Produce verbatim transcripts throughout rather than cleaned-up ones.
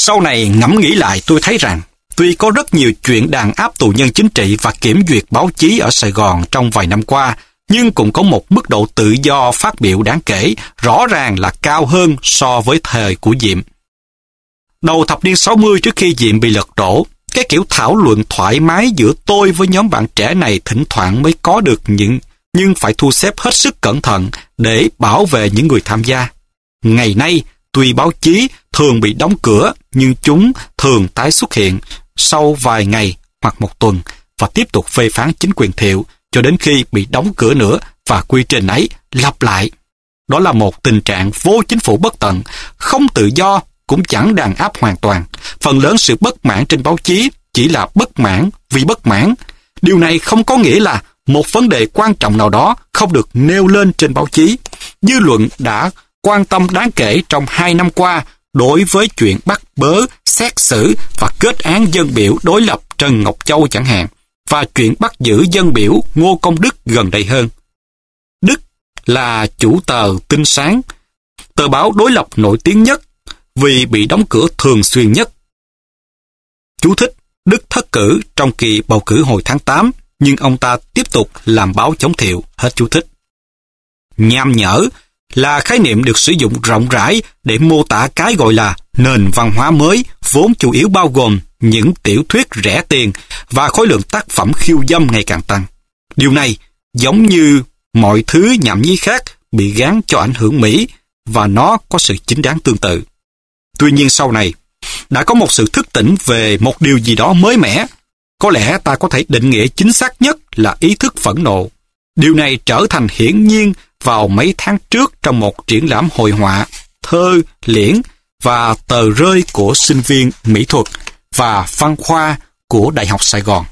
Sau này ngẫm nghĩ lại, tôi thấy rằng tuy có rất nhiều chuyện đàn áp tù nhân chính trị và kiểm duyệt báo chí ở Sài Gòn trong vài năm qua, nhưng cũng có một mức độ tự do phát biểu đáng kể, rõ ràng là cao hơn so với thời của Diệm. Đầu thập niên sáu mươi, trước khi Diệm bị lật đổ, cái kiểu thảo luận thoải mái giữa tôi với nhóm bạn trẻ này thỉnh thoảng mới có được những, nhưng phải thu xếp hết sức cẩn thận để bảo vệ những người tham gia. Ngày nay, tuy báo chí thường bị đóng cửa, nhưng chúng thường tái xuất hiện sau vài ngày hoặc một tuần và tiếp tục phê phán chính quyền Thiệu cho đến khi bị đóng cửa nữa, và quy trình ấy lặp lại. Đó là một tình trạng vô chính phủ bất tận, không tự do, cũng chẳng đàn áp hoàn toàn. Phần lớn sự bất mãn trên báo chí chỉ là bất mãn vì bất mãn. Điều này không có nghĩa là một vấn đề quan trọng nào đó không được nêu lên trên báo chí. Dư luận đã quan tâm đáng kể trong hai năm qua đối với chuyện bắt bớ, xét xử và kết án dân biểu đối lập Trần Ngọc Châu chẳng hạn, và chuyện bắt giữ dân biểu Ngô Công Đức gần đây hơn. Đức là chủ tờ Tinh Sáng, tờ báo đối lập nổi tiếng nhất vì bị đóng cửa thường xuyên nhất. Chú thích: Đức thất cử trong kỳ bầu cử hồi tháng tám, nhưng ông ta tiếp tục làm báo chống Thiệu. Hết chú thích. Nham nhở là khái niệm được sử dụng rộng rãi để mô tả cái gọi là nền văn hóa mới, vốn chủ yếu bao gồm những tiểu thuyết rẻ tiền và khối lượng tác phẩm khiêu dâm ngày càng tăng. Điều này giống như mọi thứ nhảm nhí khác bị gán cho ảnh hưởng Mỹ, và nó có sự chính đáng tương tự. Tuy nhiên sau này, đã có một sự thức tỉnh về một điều gì đó mới mẻ. Có lẽ ta có thể định nghĩa chính xác nhất là ý thức phẫn nộ. Điều này trở thành hiển nhiên vào mấy tháng trước trong một triển lãm hội họa, thơ, liễn và tờ rơi của sinh viên mỹ thuật và văn khoa của Đại học Sài Gòn.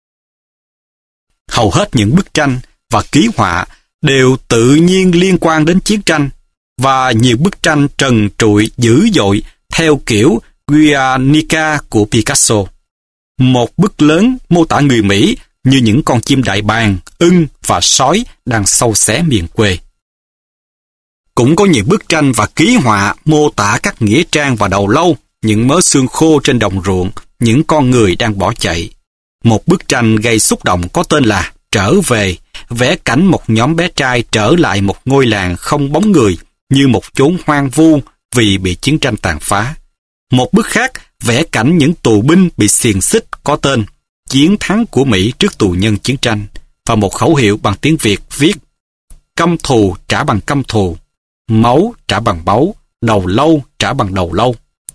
Hầu hết những bức tranh và ký họa đều tự nhiên liên quan đến chiến tranh, và nhiều bức tranh trần trụi dữ dội theo kiểu Guernica của Picasso. Một bức lớn mô tả người Mỹ như những con chim đại bàng, ưng và sói đang xâu xé miền quê. Cũng có nhiều bức tranh và ký họa mô tả các nghĩa trang và đầu lâu, những mớ xương khô trên đồng ruộng, những con người đang bỏ chạy. Một bức tranh gây xúc động có tên là Trở Về, vẽ cảnh một nhóm bé trai trở lại một ngôi làng không bóng người, như một chốn hoang vu vì bị chiến tranh tàn phá. Một bức khác vẽ cảnh những tù binh bị xiềng xích có tên Chiến thắng của Mỹ trước tù nhân chiến tranh, và một khẩu hiệu bằng tiếng Việt viết: căm thù trả bằng căm thù, máu trả bằng máu, đầu lâu trả bằng đầu lâu.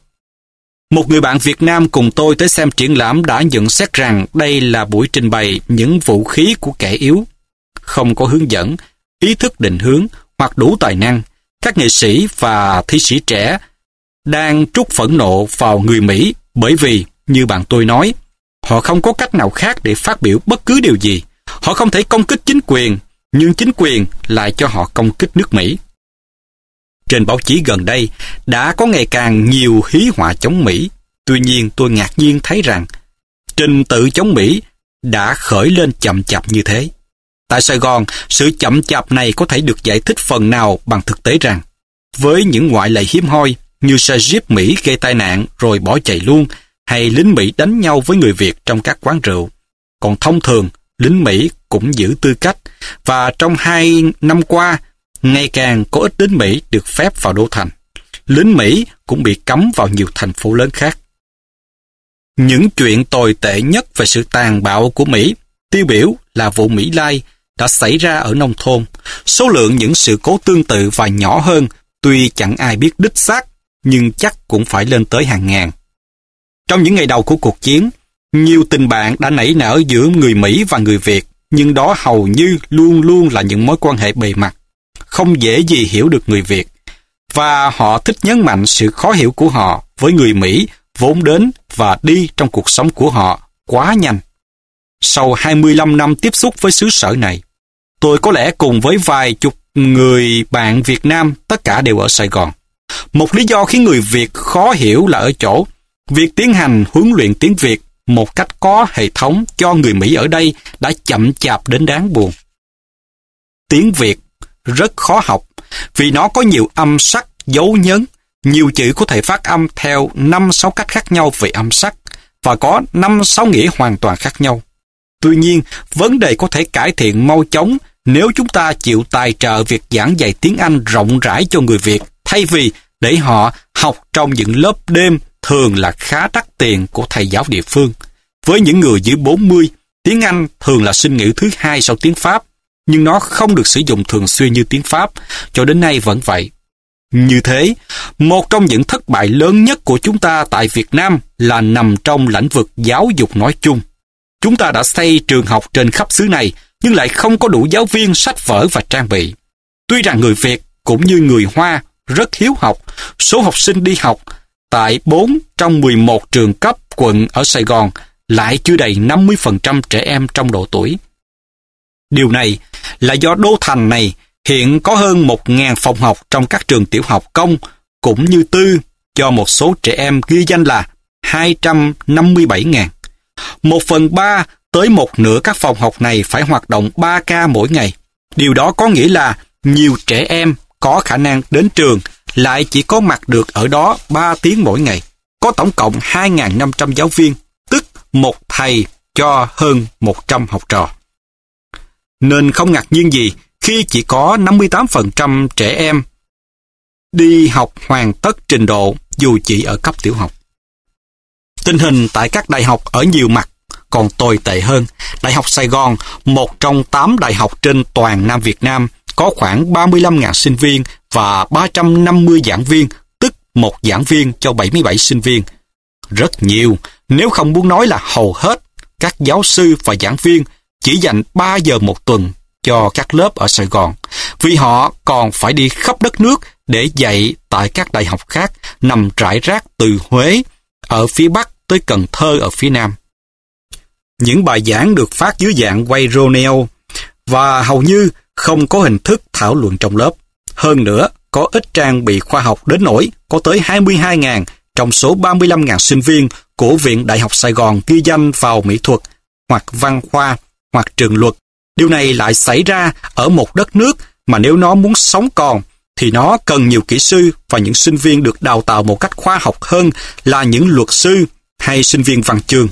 Một người bạn Việt Nam cùng tôi tới xem triển lãm đã nhận xét rằng đây là buổi trình bày những vũ khí của kẻ yếu. Không có hướng dẫn, ý thức định hướng hoặc đủ tài năng, các nghệ sĩ và thi sĩ trẻ đang trút phẫn nộ vào người Mỹ bởi vì, như bạn tôi nói, họ không có cách nào khác để phát biểu bất cứ điều gì. Họ không thể công kích chính quyền, nhưng chính quyền lại cho họ công kích nước Mỹ. Trên báo chí gần đây đã có ngày càng nhiều hí họa chống Mỹ. Tuy nhiên tôi ngạc nhiên thấy rằng trình tự chống Mỹ đã khởi lên chậm chạp như thế. Tại Sài Gòn, sự chậm chạp này có thể được giải thích phần nào bằng thực tế rằng, với những ngoại lệ hiếm hoi như xe Jeep Mỹ gây tai nạn rồi bỏ chạy luôn, hay lính Mỹ đánh nhau với người Việt trong các quán rượu, còn thông thường lính Mỹ cũng giữ tư cách, và trong hai năm qua, ngày càng có ít lính Mỹ được phép vào đô thành. Lính Mỹ cũng bị cấm vào nhiều thành phố lớn khác. Những chuyện tồi tệ nhất về sự tàn bạo của Mỹ, tiêu biểu là vụ Mỹ Lai, đã xảy ra ở nông thôn. Số lượng những sự cố tương tự và nhỏ hơn, tuy chẳng ai biết đích xác, nhưng chắc cũng phải lên tới hàng ngàn. Trong những ngày đầu của cuộc chiến, nhiều tình bạn đã nảy nở giữa người Mỹ và người Việt, nhưng đó hầu như luôn luôn là những mối quan hệ bề mặt, không dễ gì hiểu được người Việt, và họ thích nhấn mạnh sự khó hiểu của họ với người Mỹ vốn đến và đi trong cuộc sống của họ quá nhanh. Sau hai mươi lăm năm tiếp xúc với xứ sở này, tôi có lẽ cùng với vài chục người bạn Việt Nam, tất cả đều ở Sài Gòn. Một lý do khiến người Việt khó hiểu là ở chỗ, việc tiến hành huấn luyện tiếng Việt một cách có hệ thống cho người Mỹ ở đây đã chậm chạp đến đáng buồn. Tiếng Việt rất khó học vì nó có nhiều âm sắc, dấu nhấn, Nhiều chữ có thể phát âm theo năm sáu cách khác nhau về âm sắc và có năm sáu nghĩa hoàn toàn khác nhau. Tuy nhiên, vấn đề có thể cải thiện mau chóng nếu chúng ta chịu tài trợ việc giảng dạy tiếng Anh rộng rãi cho người Việt, thay vì để họ học trong những lớp đêm thường là khá đắt tiền của thầy giáo địa phương. Với những người dưới bốn mươi, tiếng Anh thường là sinh ngữ thứ hai sau tiếng Pháp, nhưng nó không được sử dụng thường xuyên như tiếng Pháp, cho đến nay vẫn vậy. Như thế, một trong những thất bại lớn nhất của chúng ta tại Việt Nam là nằm trong lĩnh vực giáo dục nói chung. Chúng ta đã xây trường học trên khắp xứ này, nhưng lại không có đủ giáo viên, sách vở và trang bị. Tuy rằng người Việt cũng như người Hoa rất hiếu học, số học sinh đi học tại bốn trong mười một trường cấp quận ở Sài Gòn lại chưa đầy năm mươi phần trăm trẻ em trong độ tuổi. Điều này là do đô thành này hiện có hơn một nghìn phòng học trong các trường tiểu học công cũng như tư, cho một số trẻ em ghi danh là hai trăm năm mươi bảy nghìn. Một phần ba tới một nửa các phòng học này phải hoạt động ba ca mỗi ngày. Điều đó có nghĩa là nhiều trẻ em có khả năng đến trường lại chỉ có mặt được ở đó ba tiếng mỗi ngày. Có tổng cộng hai nghìn năm trăm giáo viên, tức một thầy cho hơn một trăm học trò. Nên không ngạc nhiên gì khi chỉ có năm mươi tám phần trăm trẻ em đi học hoàn tất trình độ dù chỉ ở cấp tiểu học. Tình hình tại các đại học ở nhiều mặt còn tồi tệ hơn. Đại học Sài Gòn, một trong tám đại học trên toàn Nam Việt Nam, có khoảng ba mươi lăm nghìn sinh viên và ba trăm năm mươi giảng viên, tức một giảng viên cho bảy mươi bảy sinh viên. Rất nhiều, nếu không muốn nói là hầu hết, các giáo sư và giảng viên chỉ dành ba giờ một tuần cho các lớp ở Sài Gòn, vì họ còn phải đi khắp đất nước để dạy tại các đại học khác nằm rải rác từ Huế ở phía Bắc tới Cần Thơ ở phía Nam. Những bài giảng được phát dưới dạng quay video và hầu như không có hình thức thảo luận trong lớp. Hơn nữa, có ít trang bị khoa học đến nỗi có tới hai mươi hai nghìn trong số ba mươi lăm nghìn sinh viên của Viện Đại học Sài Gòn ghi danh vào mỹ thuật, hoặc văn khoa, hoặc trường luật. Điều này lại xảy ra ở một đất nước mà nếu nó muốn sống còn, thì nó cần nhiều kỹ sư và những sinh viên được đào tạo một cách khoa học hơn là những luật sư hay sinh viên văn chương.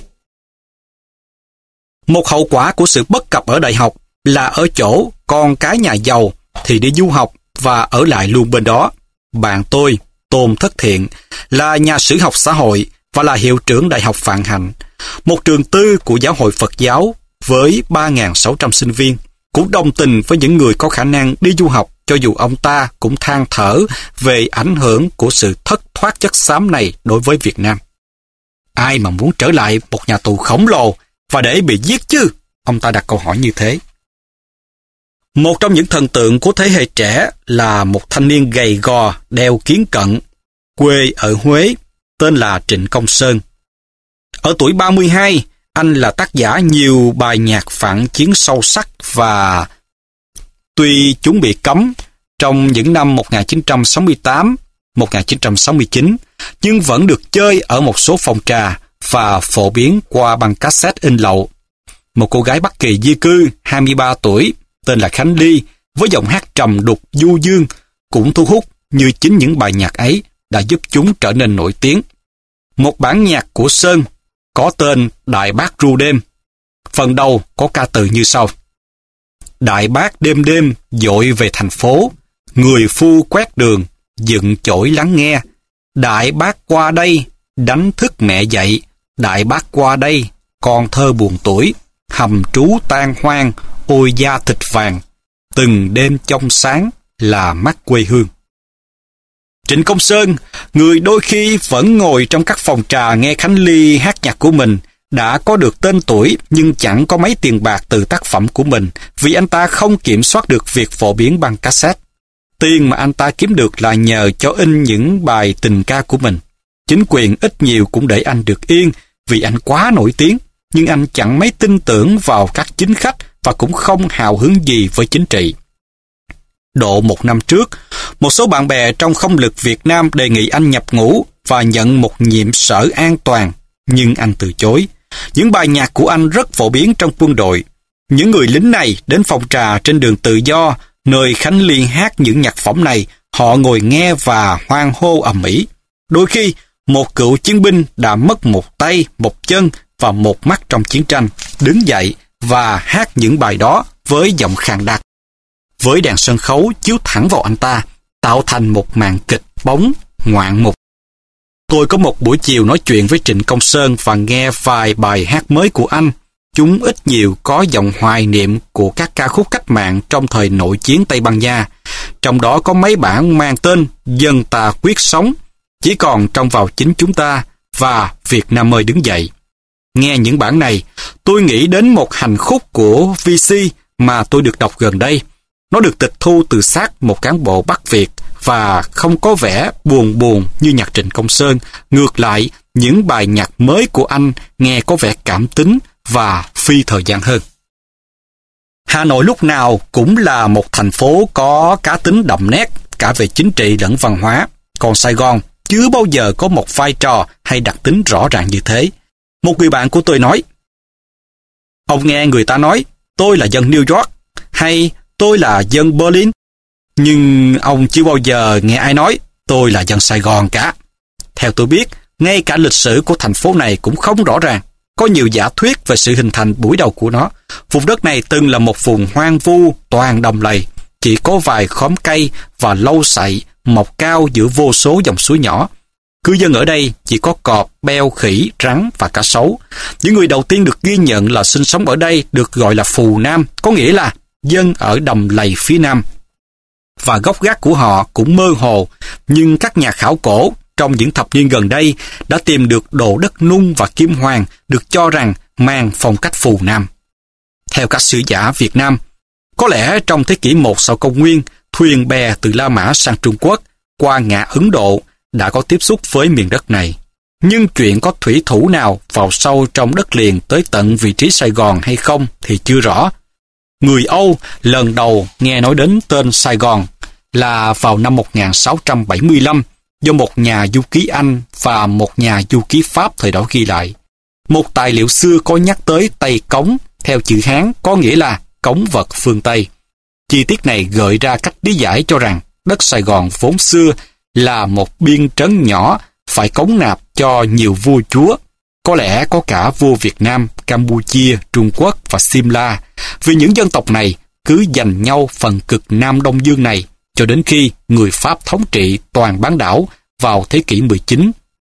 Một hậu quả của sự bất cập ở đại học là ở chỗ con cái nhà giàu thì đi du học và ở lại luôn bên đó. Bạn tôi, Tôn Thất Thiện, là nhà sử học xã hội và là hiệu trưởng Đại học Vạn Hạnh, một trường tư của Giáo hội Phật giáo với ba nghìn sáu trăm sinh viên, cũng đồng tình với những người có khả năng đi du học, cho dù ông ta cũng than thở về ảnh hưởng của sự thất thoát chất xám này đối với Việt Nam. Ai mà muốn trở lại một nhà tù khổng lồ và để bị giết chứ? Ông ta đặt câu hỏi như thế. Một trong những thần tượng của thế hệ trẻ là một thanh niên gầy gò, đeo kiếng cận, quê ở Huế, tên là Trịnh Công Sơn. Ở tuổi ba mươi hai, anh là tác giả nhiều bài nhạc phản chiến sâu sắc và tuy chúng bị cấm trong những năm một nghìn chín trăm sáu mươi tám, một nghìn chín trăm sáu mươi chín, nhưng vẫn được chơi ở một số phòng trà và phổ biến qua băng cassette in lậu. Một cô gái Bắc Kỳ di cư hai mươi ba tuổi tên là Khánh Ly với giọng hát trầm đục du dương cũng thu hút như chính những bài nhạc ấy đã giúp chúng trở nên nổi tiếng. Một bản nhạc của Sơn có tên Đại Bác Ru Đêm. Phần đầu có ca từ như sau: Đại bác đêm đêm dội về thành phố, người phu quét đường, dựng chổi lắng nghe. Đại bác qua đây, đánh thức mẹ dậy. Đại bác qua đây, con thơ buồn tuổi. Hầm trú tan hoang, ôi da thịt vàng. Từng đêm trong sáng là mắt quê hương. Trịnh Công Sơn, người đôi khi vẫn ngồi trong các phòng trà nghe Khánh Ly hát nhạc của mình, đã có được tên tuổi nhưng chẳng có mấy tiền bạc từ tác phẩm của mình vì anh ta không kiểm soát được việc phổ biến băng cassette. Tiền mà anh ta kiếm được là nhờ cho in những bài tình ca của mình. Chính quyền ít nhiều cũng để anh được yên vì anh quá nổi tiếng, nhưng anh chẳng mấy tin tưởng vào các chính khách và cũng không hào hứng gì với chính trị. Độ một năm trước, một số bạn bè trong không lực Việt Nam đề nghị anh nhập ngũ và nhận một nhiệm sở an toàn, nhưng anh từ chối. Những bài nhạc của anh rất phổ biến trong quân đội. Những người lính này đến phòng trà trên đường Tự Do, nơi Khánh Ly hát những nhạc phẩm này, Họ ngồi nghe và hoan hô ầm ĩ. Đôi khi, một cựu chiến binh đã mất một tay, một chân và một mắt trong chiến tranh, đứng dậy và hát những bài đó với giọng khàn đặc. Với đèn sân khấu chiếu thẳng vào anh ta, tạo thành một màn kịch bóng ngoạn mục. Tôi có một buổi chiều nói chuyện với Trịnh Công Sơn và nghe vài bài hát mới của anh. Chúng ít nhiều có giọng hoài niệm của các ca khúc cách mạng trong thời nội chiến Tây Ban Nha. Trong đó có mấy bản mang tên Dân ta quyết sống, Chỉ còn trông vào chính chúng ta và Việt Nam ơi đứng dậy. Nghe những bản này, tôi nghĩ đến một hành khúc của vê xê mà tôi được đọc gần đây. Nó được tịch thu từ xác một cán bộ Bắc Việt và không có vẻ buồn buồn như nhạc Trịnh Công Sơn. Ngược lại, những bài nhạc mới của anh nghe có vẻ cảm tính và phi thời gian hơn. Hà Nội lúc nào cũng là một thành phố có cá tính đậm nét cả về chính trị lẫn văn hóa. Còn Sài Gòn chưa bao giờ có một vai trò hay đặc tính rõ ràng như thế. Một người bạn của tôi nói, ông nghe người ta nói tôi là dân New York hay tôi là dân Berlin, nhưng ông chưa bao giờ nghe ai nói tôi là dân Sài Gòn cả. Theo tôi biết, ngay cả lịch sử của thành phố này cũng không rõ ràng. Có nhiều giả thuyết về sự hình thành buổi đầu của nó. Vùng đất này từng là một vùng hoang vu, toàn đồng lầy, chỉ có vài khóm cây và lâu sậy mọc cao giữa vô số dòng suối nhỏ. Cư dân ở đây chỉ có cọp, beo, khỉ, rắn và cá sấu. Những người đầu tiên được ghi nhận là sinh sống ở đây được gọi là Phù Nam, có nghĩa là dân ở đầm lầy phía Nam. Và gốc gác của họ cũng mơ hồ, nhưng các nhà khảo cổ trong những thập niên gần đây đã tìm được đồ đất nung và kim hoàng được cho rằng mang phong cách Phù Nam. Theo các sử giả Việt Nam, có lẽ trong thế kỷ một sau công nguyên, thuyền bè từ La Mã sang Trung Quốc qua ngã Ấn Độ đã có tiếp xúc với miền đất này. Nhưng chuyện có thủy thủ nào vào sâu trong đất liền tới tận vị trí Sài Gòn hay không thì chưa rõ. Người Âu lần đầu nghe nói đến tên Sài Gòn là vào năm một nghìn sáu trăm bảy mươi lăm do một nhà du ký Anh và một nhà du ký Pháp thời đó ghi lại. Một tài liệu xưa có nhắc tới Tây Cống theo chữ Hán có nghĩa là cống vật phương Tây. Chi tiết này gợi ra cách lý giải cho rằng đất Sài Gòn vốn xưa là một biên trấn nhỏ phải cống nạp cho nhiều vua chúa, có lẽ có cả vua Việt Nam, Campuchia, Trung Quốc và Simla, vì những dân tộc này cứ giành nhau phần cực Nam Đông Dương này cho đến khi người Pháp thống trị toàn bán đảo vào thế kỷ mười chín.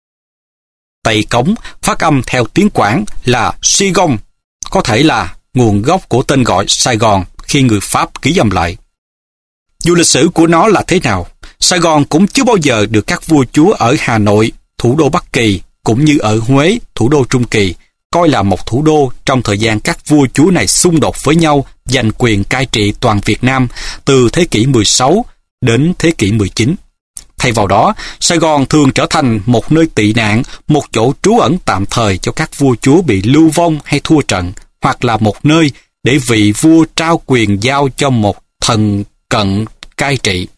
Tây Cống phát âm theo tiếng Quảng là Sigong, có thể là nguồn gốc của tên gọi Sài Gòn khi người Pháp ký âm lại. Dù lịch sử của nó là thế nào, Sài Gòn cũng chưa bao giờ được các vua chúa ở Hà Nội, thủ đô Bắc Kỳ, cũng như ở Huế, thủ đô Trung Kỳ, coi là một thủ đô trong thời gian các vua chúa này xung đột với nhau giành quyền cai trị toàn Việt Nam từ thế kỷ mười sáu đến thế kỷ mười chín. Thay vào đó, Sài Gòn thường trở thành một nơi tị nạn, một chỗ trú ẩn tạm thời cho các vua chúa bị lưu vong hay thua trận, hoặc là một nơi để vị vua trao quyền giao cho một thần cận cai trị.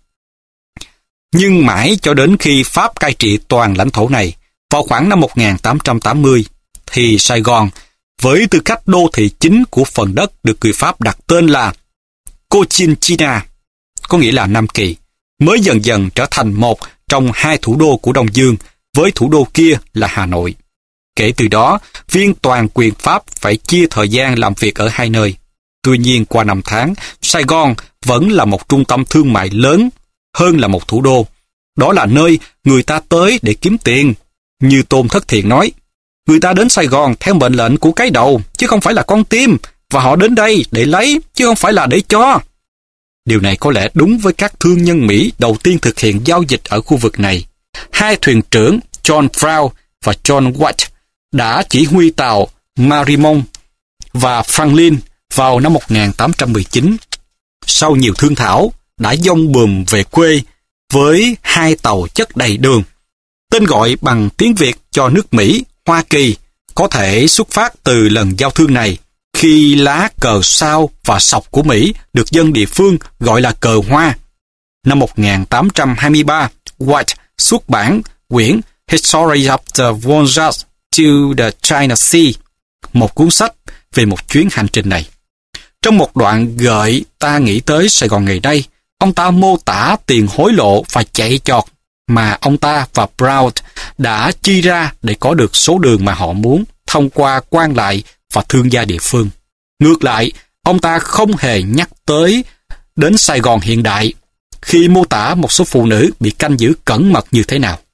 Nhưng mãi cho đến khi Pháp cai trị toàn lãnh thổ này, vào khoảng năm một nghìn tám trăm tám mươi, thì Sài Gòn, với tư cách đô thị chính của phần đất được người Pháp đặt tên là Cochinchina, có nghĩa là Nam Kỳ, mới dần dần trở thành một trong hai thủ đô của Đông Dương, với thủ đô kia là Hà Nội. Kể từ đó, viên toàn quyền Pháp phải chia thời gian làm việc ở hai nơi. Tuy nhiên, qua năm tháng, Sài Gòn vẫn là một trung tâm thương mại lớn hơn là một thủ đô. Đó là nơi người ta tới để kiếm tiền. Như Tôn Thất Thiện nói, người ta đến Sài Gòn theo mệnh lệnh của cái đầu, chứ không phải là con tim, và họ đến đây để lấy, chứ không phải là để cho. Điều này có lẽ đúng với các thương nhân Mỹ đầu tiên thực hiện giao dịch ở khu vực này. Hai thuyền trưởng John Brown và John White đã chỉ huy tàu Marimon và Franklin vào năm một nghìn tám trăm mười chín. Sau nhiều thương thảo, đã dông bùm về quê với hai tàu chất đầy đường. Tên gọi bằng tiếng Việt cho nước Mỹ, Hoa Kỳ, có thể xuất phát từ lần giao thương này, khi lá cờ sao và sọc của Mỹ được dân địa phương gọi là cờ hoa. Năm một nghìn tám trăm hai mươi ba, White xuất bản quyển History of the Voyage to the China Sea, một cuốn sách về một chuyến hành trình này. Trong một đoạn gợi ta nghĩ tới Sài Gòn ngày nay, ông ta mô tả tiền hối lộ và chạy chọt mà ông ta và Brown đã chi ra để có được số đường mà họ muốn thông qua quan lại và thương gia địa phương. Ngược lại, ông ta không hề nhắc tới đến Sài Gòn hiện đại khi mô tả một số phụ nữ bị canh giữ cẩn mật như thế nào.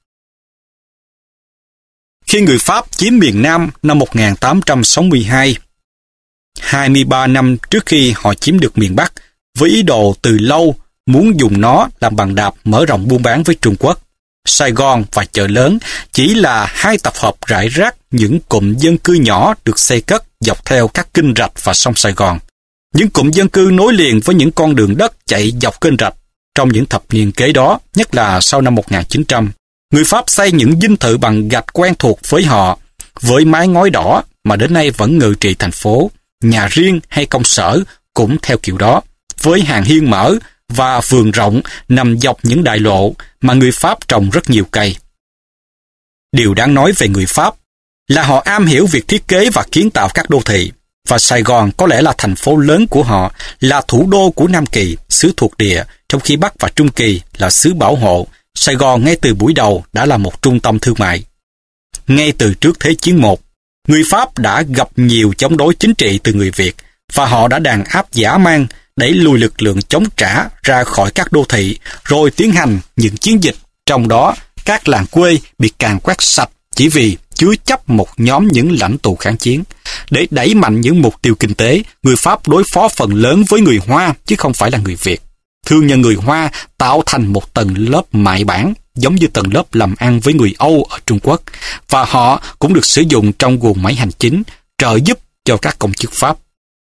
Khi người Pháp chiếm miền Nam năm một nghìn tám trăm sáu mươi hai, hai mươi ba năm trước khi họ chiếm được miền Bắc, với ý đồ từ lâu muốn dùng nó làm bàn đạp mở rộng buôn bán với Trung Quốc, Sài Gòn và chợ lớn chỉ là hai tập hợp rải rác những cụm dân cư nhỏ được xây cất dọc theo các kênh rạch và sông Sài Gòn. Những cụm dân cư nối liền với những con đường đất chạy dọc kênh rạch. Trong những thập niên kế đó, nhất là sau năm một nghìn chín trăm, người Pháp xây những dinh thự bằng gạch quen thuộc với họ, với mái ngói đỏ mà đến nay vẫn ngự trị thành phố. Nhà riêng hay công sở cũng theo kiểu đó, với hàng hiên mở và vườn rộng nằm dọc những đại lộ mà người Pháp trồng rất nhiều cây. Điều đáng nói về người Pháp là họ am hiểu việc thiết kế và kiến tạo các đô thị, và Sài Gòn có lẽ là thành phố lớn của họ, là thủ đô của Nam Kỳ, xứ thuộc địa, trong khi Bắc và Trung Kỳ là xứ bảo hộ. Sài Gòn ngay từ buổi đầu đã là một trung tâm thương mại. Ngay từ trước Thế chiến một, người Pháp đã gặp nhiều chống đối chính trị từ người Việt, và họ đã đàn áp dã man, đẩy lùi lực lượng chống trả ra khỏi các đô thị, rồi tiến hành những chiến dịch, trong đó các làng quê bị càn quét sạch chỉ vì chứa chấp một nhóm những lãnh tụ kháng chiến. Để đẩy mạnh những mục tiêu kinh tế, người Pháp đối phó phần lớn với người Hoa chứ không phải là người Việt. Thương nhân người Hoa tạo thành một tầng lớp mại bản, giống như tầng lớp làm ăn với người Âu ở Trung Quốc, và họ cũng được sử dụng trong guồng máy hành chính, trợ giúp cho các công chức Pháp.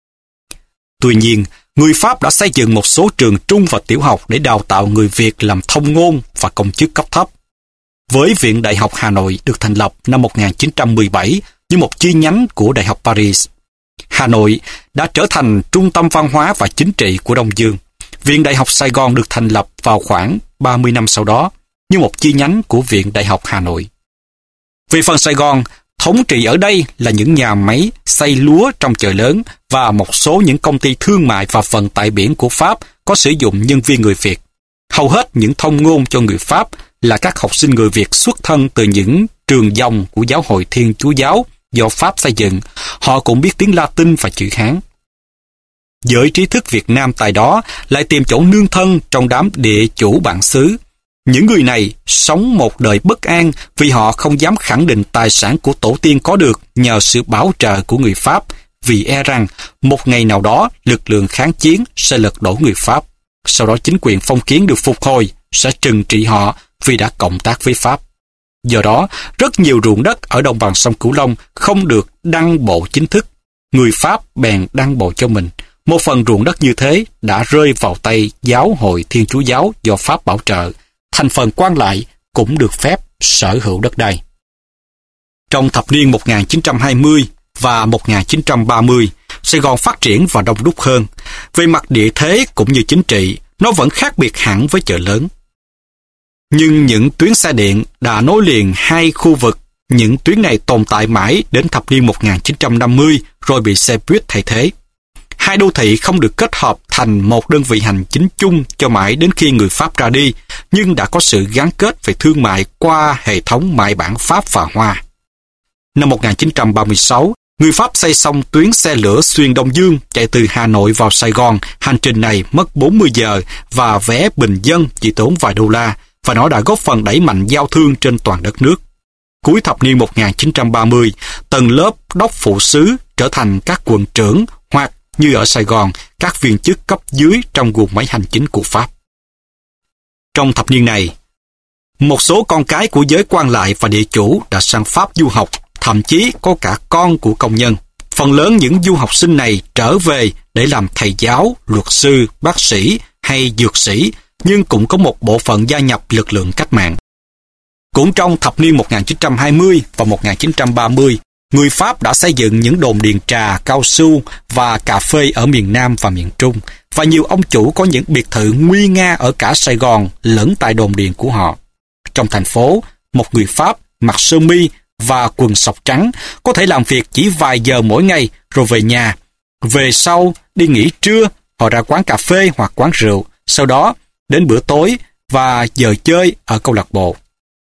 Tuy nhiên, người Pháp đã xây dựng một số trường trung và tiểu học để đào tạo người Việt làm thông ngôn và công chức cấp thấp. Với Viện Đại học Hà Nội được thành lập năm một nghìn chín trăm mười bảy như một chi nhánh của Đại học Paris, Hà Nội đã trở thành trung tâm văn hóa và chính trị của Đông Dương. Viện Đại học Sài Gòn được thành lập vào khoảng ba mươi năm sau đó như một chi nhánh của Viện Đại học Hà Nội. Về phần Sài Gòn, thống trị ở đây là những nhà máy xay lúa trong chợ lớn và một số những công ty thương mại và vận tải biển của Pháp có sử dụng nhân viên người Việt. Hầu hết những thông ngôn cho người Pháp là các học sinh người Việt xuất thân từ những trường dòng của giáo hội Thiên Chúa giáo do Pháp xây dựng. Họ cũng biết tiếng Latin và chữ Hán. Giới trí thức Việt Nam tại đó lại tìm chỗ nương thân trong đám địa chủ bản xứ. Những người này sống một đời bất an vì họ không dám khẳng định tài sản của tổ tiên có được nhờ sự bảo trợ của người Pháp, vì e rằng một ngày nào đó lực lượng kháng chiến sẽ lật đổ người Pháp. Sau đó chính quyền phong kiến được phục hồi sẽ trừng trị họ vì đã cộng tác với Pháp. Do đó, rất nhiều ruộng đất ở đồng bằng sông Cửu Long không được đăng bộ chính thức. Người Pháp bèn đăng bộ cho mình. Một phần ruộng đất như thế đã rơi vào tay giáo hội Thiên Chúa giáo do Pháp bảo trợ. Thành phần quan lại cũng được phép sở hữu đất đai. Trong thập niên một nghìn chín trăm hai mươi và một nghìn chín trăm ba mươi, Sài Gòn phát triển và đông đúc hơn. Về mặt địa thế cũng như chính trị, nó vẫn khác biệt hẳn với chợ lớn. Nhưng những tuyến xe điện đã nối liền hai khu vực. Những tuyến này tồn tại mãi đến thập niên một nghìn chín trăm năm mươi rồi bị xe buýt thay thế. Hai đô thị không được kết hợp thành một đơn vị hành chính chung cho mãi đến khi người Pháp ra đi, nhưng đã có sự gắn kết về thương mại qua hệ thống mại bản Pháp và Hoa. Năm một nghìn chín trăm ba mươi sáu, người Pháp xây xong tuyến xe lửa xuyên Đông Dương chạy từ Hà Nội vào Sài Gòn. Hành trình này mất bốn mươi giờ và vé bình dân chỉ tốn vài đô la, và nó đã góp phần đẩy mạnh giao thương trên toàn đất nước. Cuối thập niên một nghìn chín trăm ba mươi, tầng lớp đốc phụ sứ trở thành các quận trưởng hoặc như ở Sài Gòn, các viên chức cấp dưới trong guồng máy hành chính của Pháp. Trong thập niên này, một số con cái của giới quan lại và địa chủ đã sang Pháp du học, thậm chí có cả con của công nhân. Phần lớn những du học sinh này trở về để làm thầy giáo, luật sư, bác sĩ hay dược sĩ, nhưng cũng có một bộ phận gia nhập lực lượng cách mạng. Cũng trong thập niên một nghìn chín trăm hai mươi và một nghìn chín trăm ba mươi, người Pháp đã xây dựng những đồn điền trà, cao su và cà phê ở miền Nam và miền Trung, và nhiều ông chủ có những biệt thự nguy nga ở cả Sài Gòn lẫn tại đồn điền của họ. Trong thành phố, một người Pháp mặc sơ mi và quần sọc trắng có thể làm việc chỉ vài giờ mỗi ngày rồi về nhà. Về sau, đi nghỉ trưa, họ ra quán cà phê hoặc quán rượu. Sau đó, đến bữa tối và giờ chơi ở câu lạc bộ.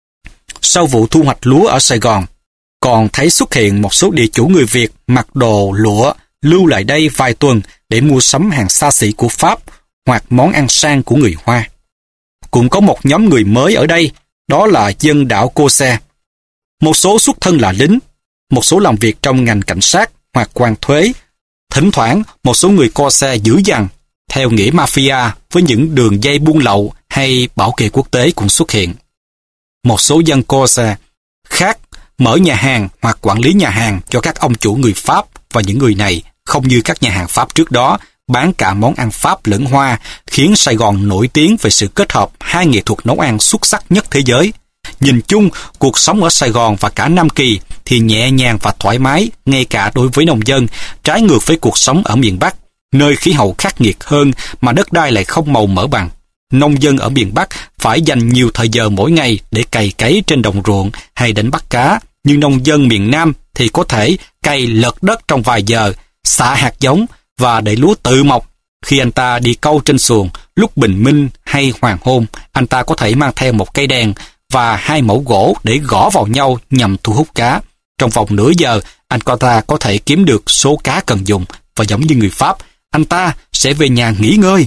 Sau vụ thu hoạch lúa ở Sài Gòn, còn thấy xuất hiện một số địa chủ người Việt mặc đồ lụa lưu lại đây vài tuần để mua sắm hàng xa xỉ của Pháp hoặc món ăn sang của người Hoa. Cũng có một nhóm người mới ở đây, đó là dân đảo Corse. Một số xuất thân là lính, một số làm việc trong ngành cảnh sát hoặc quan thuế. Thỉnh thoảng, một số người Corse dữ dằn, theo nghĩa mafia với những đường dây buôn lậu hay bảo kê quốc tế cũng xuất hiện. Một số dân Corse khác mở nhà hàng hoặc quản lý nhà hàng cho các ông chủ người Pháp, và những người này, không như các nhà hàng Pháp trước đó, bán cả món ăn Pháp lẫn Hoa, khiến Sài Gòn nổi tiếng về sự kết hợp hai nghệ thuật nấu ăn xuất sắc nhất thế giới. Nhìn chung, cuộc sống ở Sài Gòn và cả Nam Kỳ thì nhẹ nhàng và thoải mái, ngay cả đối với nông dân, trái ngược với cuộc sống ở miền Bắc, nơi khí hậu khắc nghiệt hơn mà đất đai lại không màu mỡ bằng. Nông dân ở miền Bắc phải dành nhiều thời giờ mỗi ngày để cày cấy trên đồng ruộng hay đánh bắt cá, nhưng nông dân miền Nam thì có thể cày lật đất trong vài giờ, xạ hạt giống và để lúa tự mọc. Khi anh ta đi câu trên xuồng, lúc bình minh hay hoàng hôn, anh ta có thể mang theo một cây đèn và hai mẩu gỗ để gõ vào nhau nhằm thu hút cá. Trong vòng nửa giờ, anh ta có thể kiếm được số cá cần dùng, và giống như người Pháp, anh ta sẽ về nhà nghỉ ngơi.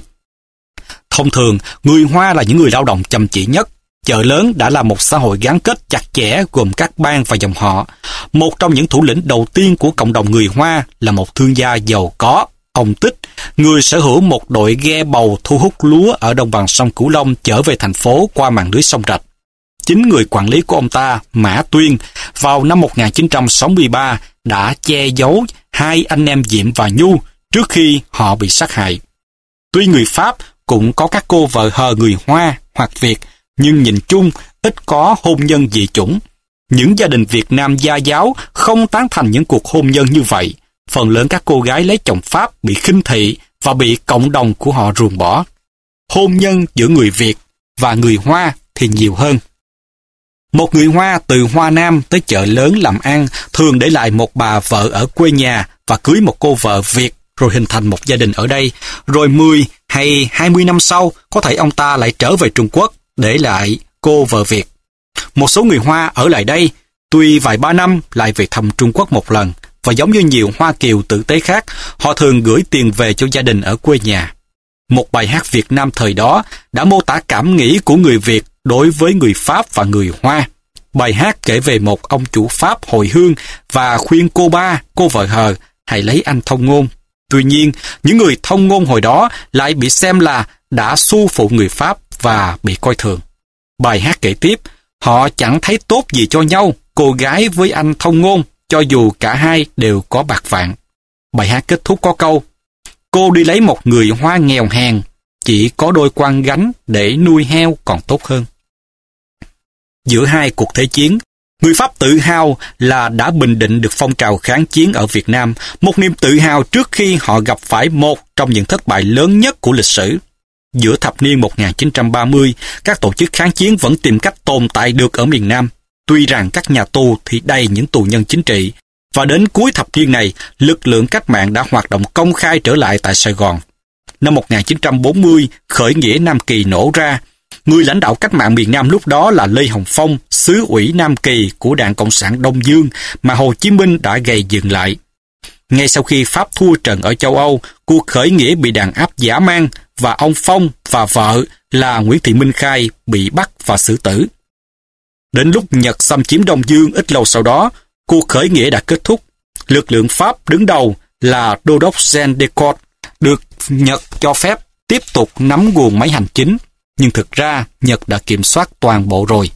Thông thường, người Hoa là những người lao động chăm chỉ nhất. Chợ lớn đã là một xã hội gắn kết chặt chẽ gồm các bang và dòng họ. Một trong những thủ lĩnh đầu tiên của cộng đồng người Hoa là một thương gia giàu có, ông Tích, người sở hữu một đội ghe bầu thu hút lúa ở đồng bằng sông Cửu Long chở về thành phố qua mạng lưới sông Rạch. Chính người quản lý của ông ta, Mã Tuyên, vào năm một nghìn chín trăm sáu mươi ba đã che giấu hai anh em Diệm và Nhu trước khi họ bị sát hại. Tuy người Pháp cũng có các cô vợ hờ người Hoa hoặc Việt, nhưng nhìn chung ít có hôn nhân dị chủng. Những gia đình Việt Nam gia giáo không tán thành những cuộc hôn nhân như vậy. Phần lớn các cô gái lấy chồng Pháp bị khinh thị và bị cộng đồng của họ ruồng bỏ. Hôn nhân giữa người Việt và người Hoa thì nhiều hơn. Một người Hoa từ Hoa Nam tới chợ lớn làm ăn thường để lại một bà vợ ở quê nhà và cưới một cô vợ Việt rồi hình thành một gia đình ở đây. Rồi mười hay hai mươi năm sau, có thể ông ta lại trở về Trung Quốc để lại cô vợ Việt. Một số người Hoa ở lại đây, tuy vài ba năm lại về thăm Trung Quốc một lần, và giống như nhiều Hoa Kiều tử tế khác, họ thường gửi tiền về cho gia đình ở quê nhà. Một bài hát Việt Nam thời đó đã mô tả cảm nghĩ của người Việt đối với người Pháp và người Hoa. Bài hát kể về một ông chủ Pháp hồi hương và khuyên cô ba, cô vợ hờ, hãy lấy anh thông ngôn. Tuy nhiên, những người thông ngôn hồi đó lại bị xem là đã xu phụ người Pháp và bị coi thường. Bài hát kể tiếp, họ chẳng thấy tốt gì cho nhau, cô gái với anh thông ngôn, cho dù cả hai đều có bạc vạn. Bài hát kết thúc có câu, cô đi lấy một người Hoa nghèo hèn, chỉ có đôi quan gánh để nuôi heo còn tốt hơn. Giữa hai cuộc thế chiến, người Pháp tự hào là đã bình định được phong trào kháng chiến ở Việt Nam, một niềm tự hào trước khi họ gặp phải một trong những thất bại lớn nhất của lịch sử. Giữa thập niên một nghìn chín trăm ba mươi, các tổ chức kháng chiến vẫn tìm cách tồn tại được ở miền Nam, tuy rằng các nhà tù thì đầy những tù nhân chính trị, và đến cuối thập niên này, lực lượng cách mạng đã hoạt động công khai trở lại tại Sài Gòn. Năm một nghìn chín trăm bốn mươi, khởi nghĩa Nam Kỳ nổ ra. Người lãnh đạo cách mạng miền Nam lúc đó là Lê Hồng Phong, xứ ủy Nam Kỳ của Đảng Cộng sản Đông Dương mà Hồ Chí Minh đã gây dựng lại. Ngay sau khi Pháp thua trận ở châu Âu, cuộc khởi nghĩa bị đàn áp dã man và ông Phong và vợ là Nguyễn Thị Minh Khai bị bắt và xử tử. Đến lúc Nhật xâm chiếm Đông Dương ít lâu sau đó, cuộc khởi nghĩa đã kết thúc. Lực lượng Pháp đứng đầu là Đô đốc Jean Decourt được Nhật cho phép tiếp tục nắm guồng máy hành chính, nhưng thực ra Nhật đã kiểm soát toàn bộ rồi.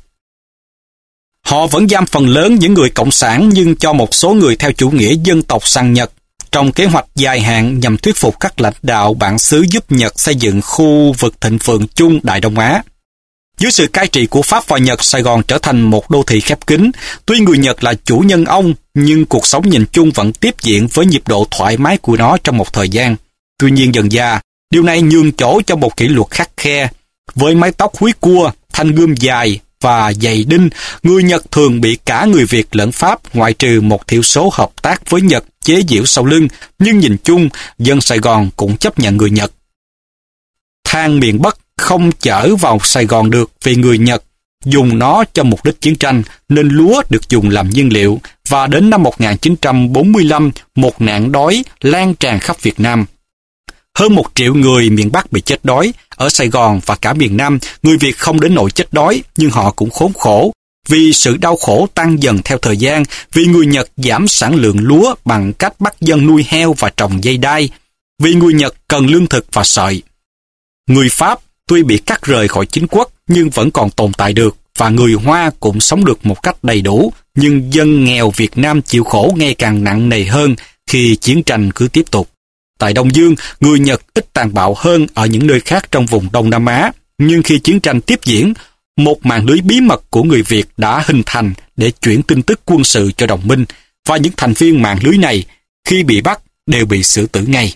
Họ vẫn giam phần lớn những người cộng sản nhưng cho một số người theo chủ nghĩa dân tộc sang Nhật, trong kế hoạch dài hạn nhằm thuyết phục các lãnh đạo bản xứ giúp Nhật xây dựng khu vực thịnh vượng chung Đại Đông Á. Dưới sự cai trị của Pháp và Nhật, Sài Gòn trở thành một đô thị khép kín. Tuy người Nhật là chủ nhân ông, nhưng cuộc sống nhìn chung vẫn tiếp diễn với nhịp độ thoải mái của nó trong một thời gian. Tuy nhiên dần dà, điều này nhường chỗ cho một kỷ luật khắt khe. Với mái tóc húi cua, thanh gươm dài và giày đinh, người Nhật thường bị cả người Việt lẫn Pháp, ngoại trừ một thiểu số hợp tác với Nhật chế giễu sau lưng, nhưng nhìn chung, dân Sài Gòn cũng chấp nhận người Nhật. Than miền Bắc không chở vào Sài Gòn được vì người Nhật dùng nó cho mục đích chiến tranh, nên lúa được dùng làm nhiên liệu, và đến năm một nghìn chín trăm bốn mươi lăm, một nạn đói lan tràn khắp Việt Nam. Hơn một triệu người miền Bắc bị chết đói. Ở Sài Gòn và cả miền Nam, người Việt không đến nỗi chết đói, nhưng họ cũng khốn khổ, vì sự đau khổ tăng dần theo thời gian, vì người Nhật giảm sản lượng lúa bằng cách bắt dân nuôi heo và trồng dây đai, vì người Nhật cần lương thực và sợi. Người Pháp tuy bị cắt rời khỏi chính quốc, nhưng vẫn còn tồn tại được, và người Hoa cũng sống được một cách đầy đủ, nhưng dân nghèo Việt Nam chịu khổ ngày càng nặng nề hơn khi chiến tranh cứ tiếp tục. Tại Đông Dương, người Nhật ít tàn bạo hơn ở những nơi khác trong vùng Đông Nam Á, nhưng khi chiến tranh tiếp diễn, một mạng lưới bí mật của người Việt đã hình thành để chuyển tin tức quân sự cho đồng minh, và những thành viên mạng lưới này, khi bị bắt, đều bị xử tử ngay.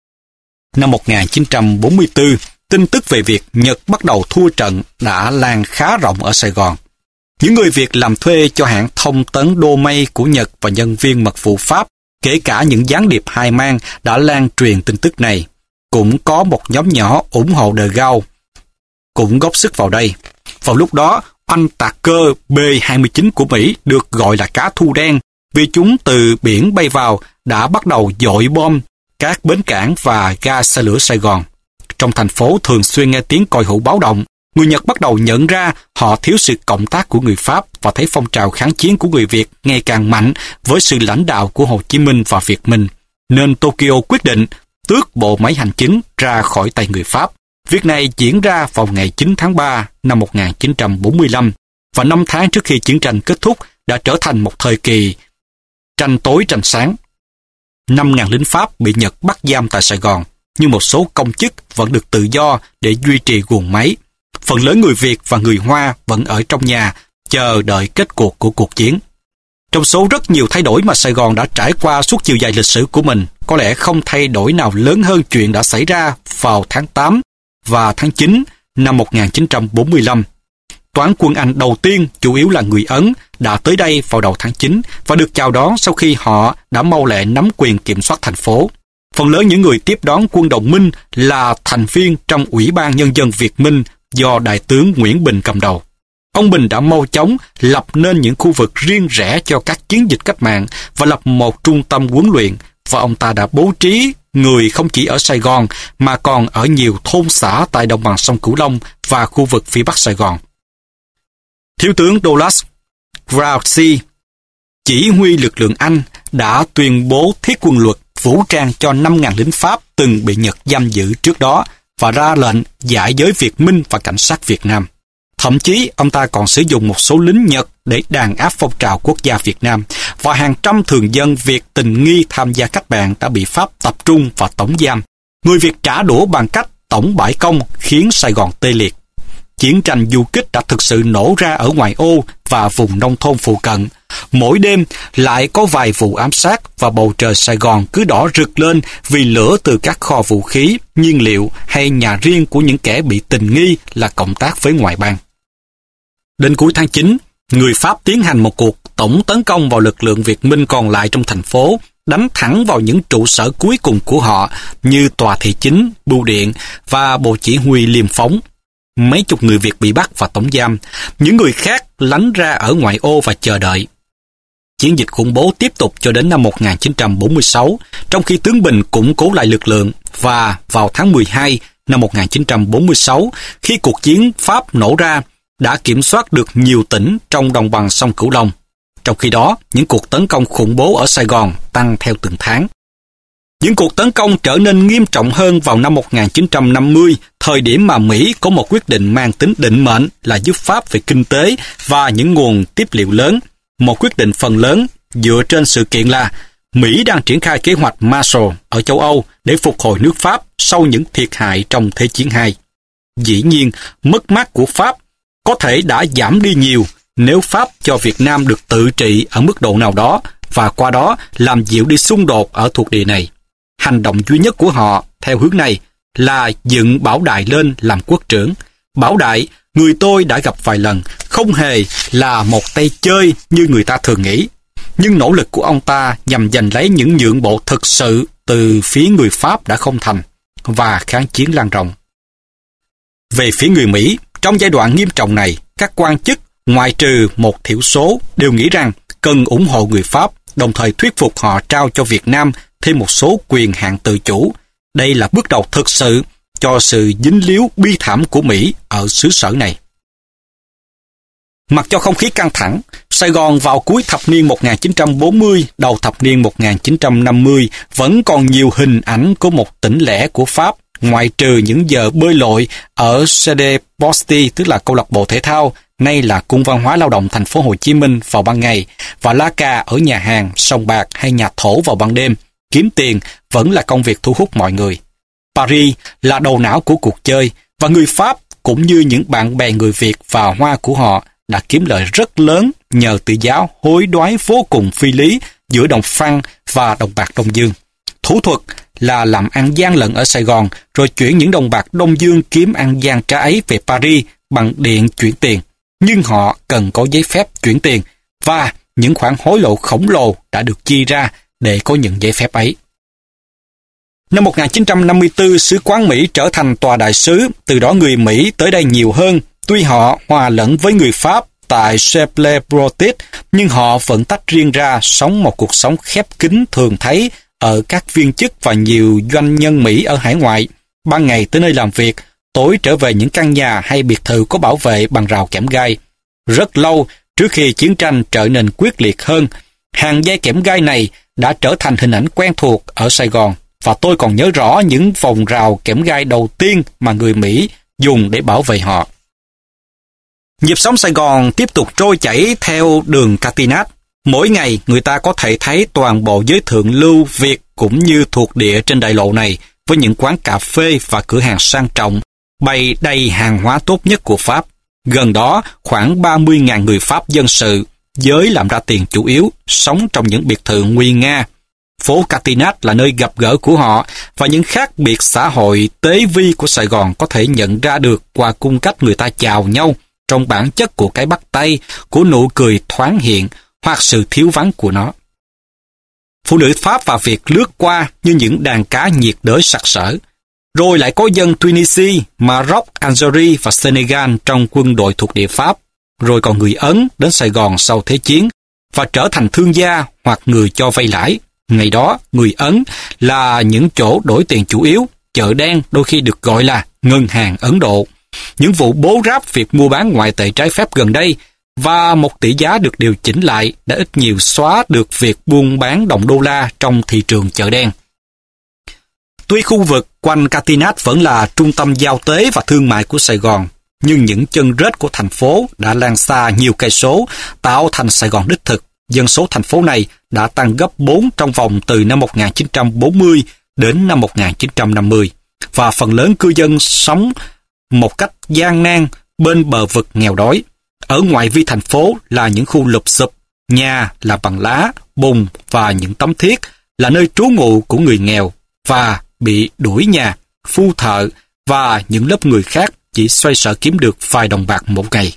Năm một nghìn chín trăm bốn mươi tư, tin tức về việc Nhật bắt đầu thua trận đã lan khá rộng ở Sài Gòn. Những người Việt làm thuê cho hãng thông tấn Đô Mây của Nhật và nhân viên mật vụ Pháp, kể cả những gián điệp hai mang, đã lan truyền tin tức này. Cũng có một nhóm nhỏ ủng hộ De Gaulle cũng góp sức vào đây. Vào lúc đó, oanh tạc cơ B hai mươi chín của Mỹ được gọi là cá thu đen, vì chúng từ biển bay vào đã bắt đầu dội bom các bến cảng và ga xe lửa Sài Gòn. Trong thành phố thường xuyên nghe tiếng còi hữu báo động. Người Nhật bắt đầu nhận ra họ thiếu sự cộng tác của người Pháp và thấy phong trào kháng chiến của người Việt ngày càng mạnh với sự lãnh đạo của Hồ Chí Minh và Việt Minh, nên Tokyo quyết định tước bộ máy hành chính ra khỏi tay người Pháp. Việc này diễn ra vào ngày chín tháng ba năm một nghìn chín trăm bốn mươi lăm, và năm tháng trước khi chiến tranh kết thúc đã trở thành một thời kỳ tranh tối tranh sáng. năm nghìn lính Pháp bị Nhật bắt giam tại Sài Gòn, nhưng một số công chức vẫn được tự do để duy trì guồng máy. Phần lớn người Việt và người Hoa vẫn ở trong nhà, chờ đợi kết cuộc của cuộc chiến. Trong số rất nhiều thay đổi mà Sài Gòn đã trải qua suốt chiều dài lịch sử của mình, có lẽ không thay đổi nào lớn hơn chuyện đã xảy ra vào tháng tám và tháng chín năm một nghìn chín trăm bốn mươi lăm. Toán quân Anh đầu tiên, chủ yếu là người Ấn, đã tới đây vào đầu tháng chín và được chào đón sau khi họ đã mau lẹ nắm quyền kiểm soát thành phố. Phần lớn những người tiếp đón quân đồng minh là thành viên trong Ủy ban Nhân dân Việt Minh do Đại tướng Nguyễn Bình cầm đầu. Ông Bình đã mau chóng lập nên những khu vực riêng rẽ cho các chiến dịch cách mạng và lập một trung tâm huấn luyện, và ông ta đã bố trí người không chỉ ở Sài Gòn mà còn ở nhiều thôn xã tại đồng bằng sông Cửu Long và khu vực phía Bắc Sài Gòn. Thiếu tướng Douglas Grouchy, chỉ huy lực lượng Anh, đã tuyên bố thiết quân luật vũ trang cho năm nghìn lính Pháp từng bị Nhật giam giữ trước đó và ra lệnh giải giới Việt Minh và cảnh sát Việt Nam. Thậm chí, ông ta còn sử dụng một số lính Nhật để đàn áp phong trào quốc gia Việt Nam, và hàng trăm thường dân Việt tình nghi tham gia cách mạng đã bị Pháp tập trung và tống giam. Người Việt trả đũa bằng cách tổng bãi công khiến Sài Gòn tê liệt. Chiến tranh du kích đã thực sự nổ ra ở ngoại ô và vùng nông thôn phụ cận. Mỗi đêm lại có vài vụ ám sát, và bầu trời Sài Gòn cứ đỏ rực lên vì lửa từ các kho vũ khí, nhiên liệu hay nhà riêng của những kẻ bị tình nghi là cộng tác với ngoại bang. Đến cuối tháng chín, người Pháp tiến hành một cuộc tổng tấn công vào lực lượng Việt Minh còn lại trong thành phố, đánh thẳng vào những trụ sở cuối cùng của họ như tòa thị chính, bưu điện và bộ chỉ huy Liêm Phóng. Mấy chục người Việt bị bắt và tống giam, những người khác lánh ra ở ngoại ô và chờ đợi. Chiến dịch khủng bố tiếp tục cho đến năm một nghìn chín trăm bốn mươi sáu, trong khi tướng Bình củng cố lại lực lượng, và vào tháng mười hai năm một nghìn chín trăm bốn mươi sáu, khi cuộc chiến Pháp nổ ra, đã kiểm soát được nhiều tỉnh trong đồng bằng sông Cửu Long. Trong khi đó, những cuộc tấn công khủng bố ở Sài Gòn tăng theo từng tháng. Những cuộc tấn công trở nên nghiêm trọng hơn vào năm một nghìn chín trăm năm mươi, thời điểm mà Mỹ có một quyết định mang tính định mệnh là giúp Pháp về kinh tế và những nguồn tiếp liệu lớn. Một quyết định phần lớn dựa trên sự kiện là Mỹ đang triển khai kế hoạch Marshall ở châu Âu để phục hồi nước Pháp sau những thiệt hại trong Thế chiến hai. Dĩ nhiên, mất mát của Pháp có thể đã giảm đi nhiều nếu Pháp cho Việt Nam được tự trị ở mức độ nào đó và qua đó làm dịu đi xung đột ở thuộc địa này. Hành động duy nhất của họ theo hướng này là dựng Bảo Đại lên làm quốc trưởng. Bảo Đại, người tôi đã gặp vài lần, không hề là một tay chơi như người ta thường nghĩ. Nhưng nỗ lực của ông ta nhằm giành lấy những nhượng bộ thực sự từ phía người Pháp đã không thành, và kháng chiến lan rộng. Về phía người Mỹ, trong giai đoạn nghiêm trọng này, các quan chức, ngoại trừ một thiểu số, đều nghĩ rằng cần ủng hộ người Pháp, đồng thời thuyết phục họ trao cho Việt Nam thêm một số quyền hạn tự chủ. Đây là bước đầu thực sự cho sự dính líu bi thảm của Mỹ ở xứ sở này. Mặc cho không khí căng thẳng, Sài Gòn vào cuối thập niên một nghìn chín trăm bốn mươi, đầu thập niên một nghìn chín trăm năm mươi vẫn còn nhiều hình ảnh của một tỉnh lẻ của Pháp, ngoại trừ những giờ bơi lội ở Stade Posti, tức là câu lạc bộ thể thao, nay là Cung văn hóa lao động thành phố Hồ Chí Minh vào ban ngày, và lá cà ở nhà hàng, sòng bạc hay nhà thổ vào ban đêm. Kiếm tiền vẫn là công việc thu hút mọi người. Paris là đầu não của cuộc chơi, và người Pháp cũng như những bạn bè người Việt và Hoa của họ đã kiếm lợi rất lớn nhờ tự giá hối đoái vô cùng phi lý giữa đồng franc và đồng bạc Đông Dương. Thủ thuật là làm ăn gian lận ở Sài Gòn, rồi chuyển những đồng bạc Đông Dương kiếm ăn gian trá ấy về Paris bằng điện chuyển tiền. Nhưng họ cần có giấy phép chuyển tiền, và những khoản hối lộ khổng lồ đã được chi ra để có những giấy phép ấy. Năm một nghìn chín trăm năm mươi tư, sứ quán Mỹ trở thành tòa đại sứ, từ đó người Mỹ tới đây nhiều hơn. Tuy họ hòa lẫn với người Pháp tại Chapelle-Brotit, nhưng họ vẫn tách riêng ra, sống một cuộc sống khép kín thường thấy ở các viên chức và nhiều doanh nhân Mỹ ở hải ngoại. Ban ngày tới nơi làm việc, tối trở về những căn nhà hay biệt thự có bảo vệ bằng rào kẽm gai. Rất lâu trước khi chiến tranh trở nên quyết liệt hơn, hàng dây kẽm gai này đã trở thành hình ảnh quen thuộc ở Sài Gòn, và tôi còn nhớ rõ những vòng rào kẽm gai đầu tiên mà người Mỹ dùng để bảo vệ họ. Nhịp sống Sài Gòn tiếp tục trôi chảy theo đường Catinat. Mỗi ngày người ta có thể thấy toàn bộ giới thượng lưu Việt cũng như thuộc địa trên đại lộ này, với những quán cà phê và cửa hàng sang trọng, bày đầy hàng hóa tốt nhất của Pháp. Gần đó, khoảng ba mươi nghìn người Pháp dân sự, giới làm ra tiền chủ yếu, sống trong những biệt thự nguy nga. Phố Catinat là nơi gặp gỡ của họ, và những khác biệt xã hội tế vi của Sài Gòn có thể nhận ra được qua cung cách người ta chào nhau, trong bản chất của cái bắt tay, của nụ cười thoáng hiện, hoặc sự thiếu vắng của nó. Phụ nữ Pháp và Việt lướt qua như những đàn cá nhiệt đới sặc sỡ. Rồi lại có dân Tunisia, Maroc, Algeria và Senegal trong quân đội thuộc địa Pháp. Rồi còn người Ấn đến Sài Gòn sau Thế chiến và trở thành thương gia hoặc người cho vay lãi. Ngày đó, người Ấn là những chỗ đổi tiền chủ yếu, chợ đen đôi khi được gọi là ngân hàng Ấn Độ. Những vụ bố ráp việc mua bán ngoại tệ trái phép gần đây và một tỷ giá được điều chỉnh lại đã ít nhiều xóa được việc buôn bán đồng đô la trong thị trường chợ đen. Tuy khu vực quanh Catinat vẫn là trung tâm giao tế và thương mại của Sài Gòn, nhưng những chân rết của thành phố đã lan xa nhiều cây số, tạo thành Sài Gòn đích thực. Dân số thành phố này đã tăng gấp bốn trong vòng từ năm một nghìn chín trăm bốn mươi đến năm một nghìn chín trăm năm mươi, và phần lớn cư dân sống một cách gian nan bên bờ vực nghèo đói. Ở ngoại vi thành phố là những khu lụp xụp, nhà là bằng lá, bùn và những tấm thiết, là nơi trú ngụ của người nghèo và bị đuổi nhà, phu thợ và những lớp người khác chỉ xoay sở kiếm được vài đồng bạc một ngày.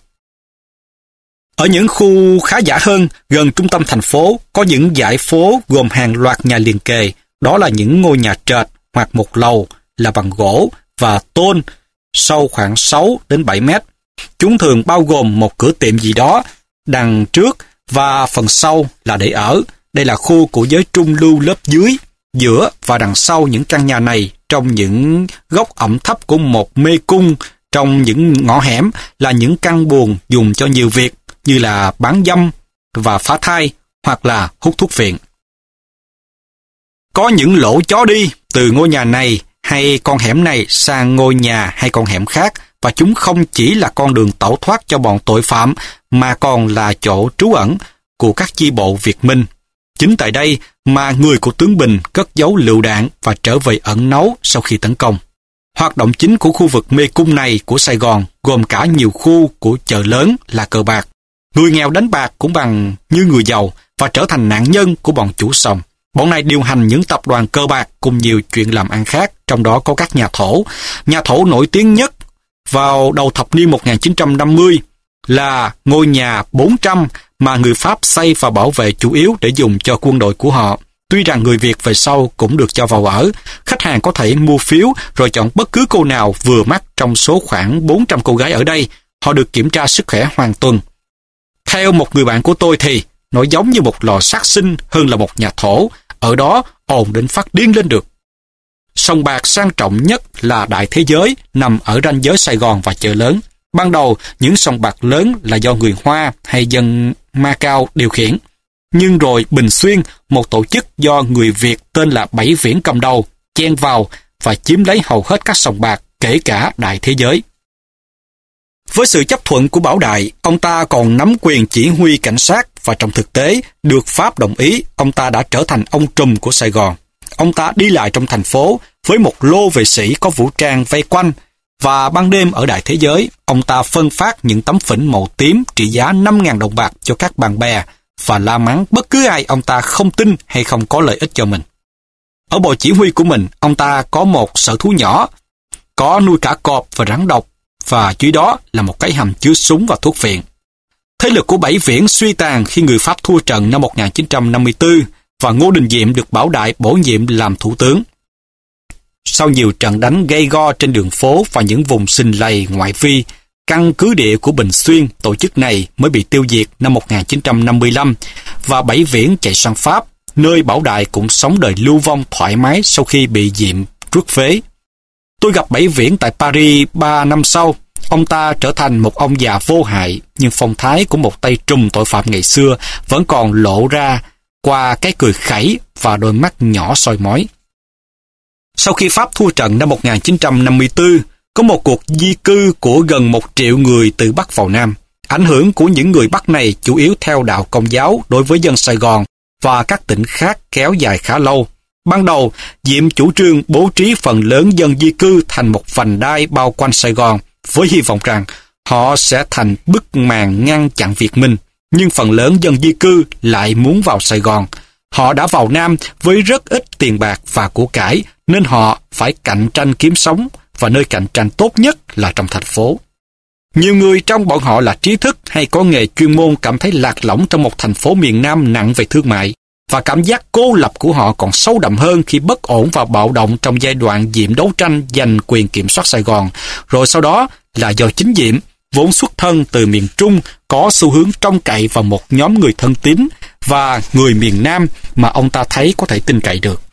Ở những khu khá giả hơn, gần trung tâm thành phố, có những dãy phố gồm hàng loạt nhà liền kề. Đó là những ngôi nhà trệt hoặc một lầu là bằng gỗ và tôn, sâu khoảng sáu đến bảy mét. Chúng thường bao gồm một cửa tiệm gì đó đằng trước và phần sau là để ở. Đây là khu của giới trung lưu lớp dưới. Giữa và đằng sau những căn nhà này, trong những góc ẩm thấp của một mê cung, trong những ngõ hẻm là những căn buồng dùng cho nhiều việc, như là bán dâm và phá thai, hoặc là hút thuốc viện. Có những lỗ chó đi từ ngôi nhà này hay con hẻm này sang ngôi nhà hay con hẻm khác, và chúng không chỉ là con đường tẩu thoát cho bọn tội phạm, mà còn là chỗ trú ẩn của các chi bộ Việt Minh. Chính tại đây mà người của tướng Bình cất giấu lựu đạn và trở về ẩn náu sau khi tấn công. Hoạt động chính của khu vực mê cung này của Sài Gòn gồm cả nhiều khu của chợ lớn là cờ bạc. Người nghèo đánh bạc cũng bằng như người giàu và trở thành nạn nhân của bọn chủ sòng. Bọn này điều hành những tập đoàn cờ bạc cùng nhiều chuyện làm ăn khác, trong đó có các nhà thổ. Nhà thổ nổi tiếng nhất vào đầu thập niên một nghìn chín trăm năm mươi là ngôi nhà bốn trăm mà người Pháp xây và bảo vệ chủ yếu để dùng cho quân đội của họ. Tuy rằng người Việt về sau cũng được cho vào ở, khách hàng có thể mua phiếu rồi chọn bất cứ cô nào vừa mắt trong số khoảng bốn trăm cô gái ở đây. Họ được kiểm tra sức khỏe hàng tuần. Theo một người bạn của tôi thì nó giống như một lò sát sinh hơn là một nhà thổ. Ở đó ồn đến phát điên lên được. Sòng bạc sang trọng nhất là Đại Thế Giới, nằm ở ranh giới Sài Gòn và chợ lớn. Ban đầu, những sòng bạc lớn là do người Hoa hay dân Macau điều khiển. Nhưng rồi Bình Xuyên, một tổ chức do người Việt tên là Bảy Viễn cầm đầu, chen vào và chiếm lấy hầu hết các sòng bạc, kể cả Đại Thế Giới. Với sự chấp thuận của Bảo Đại, ông ta còn nắm quyền chỉ huy cảnh sát và trong thực tế, được Pháp đồng ý, ông ta đã trở thành ông trùm của Sài Gòn. Ông ta đi lại trong thành phố với một lô vệ sĩ có vũ trang vây quanh và ban đêm ở Đại Thế Giới, ông ta phân phát những tấm phỉnh màu tím trị giá năm nghìn đồng bạc cho các bạn bè và la mắng bất cứ ai ông ta không tin hay không có lợi ích cho mình. Ở bộ chỉ huy của mình, ông ta có một sở thú nhỏ, có nuôi cả cọp và rắn độc, và dưới đó là một cái hầm chứa súng và thuốc viện. Thế lực của Bảy Viễn suy tàn khi người Pháp thua trận năm một nghìn chín trăm năm mươi tư và Ngô Đình Diệm được Bảo Đại bổ nhiệm làm thủ tướng. Sau nhiều trận đánh gay go trên đường phố và những vùng xình lầy ngoại vi, căn cứ địa của Bình Xuyên, tổ chức này mới bị tiêu diệt năm một nghìn chín trăm năm mươi lăm và Bảy Viễn chạy sang Pháp, nơi Bảo Đại cũng sống đời lưu vong thoải mái sau khi bị Diệm rước phế. Tôi gặp Bảy Viễn tại Paris ba năm sau. Ông ta trở thành một ông già vô hại, nhưng phong thái của một tay trùm tội phạm ngày xưa vẫn còn lộ ra qua cái cười khẩy và đôi mắt nhỏ soi mói. Sau khi Pháp thua trận năm một nghìn chín trăm năm mươi tư, có một cuộc di cư của gần một triệu người từ Bắc vào Nam. Ảnh hưởng của những người Bắc này chủ yếu theo đạo Công giáo đối với dân Sài Gòn và các tỉnh khác kéo dài khá lâu. Ban đầu, Diệm chủ trương bố trí phần lớn dân di cư thành một vành đai bao quanh Sài Gòn với hy vọng rằng họ sẽ thành bức màn ngăn chặn Việt Minh. Nhưng phần lớn dân di cư lại muốn vào Sài Gòn. Họ đã vào Nam với rất ít tiền bạc và của cải nên họ phải cạnh tranh kiếm sống và nơi cạnh tranh tốt nhất là trong thành phố. Nhiều người trong bọn họ là trí thức hay có nghề chuyên môn cảm thấy lạc lõng trong một thành phố miền Nam nặng về thương mại và cảm giác cô lập của họ còn sâu đậm hơn khi bất ổn và bạo động trong giai đoạn Diệm đấu tranh giành quyền kiểm soát Sài Gòn, rồi sau đó là do chính Diệm, vốn xuất thân từ miền Trung, có xu hướng trông cậy vào một nhóm người thân tín và người miền Nam mà ông ta thấy có thể tin cậy được.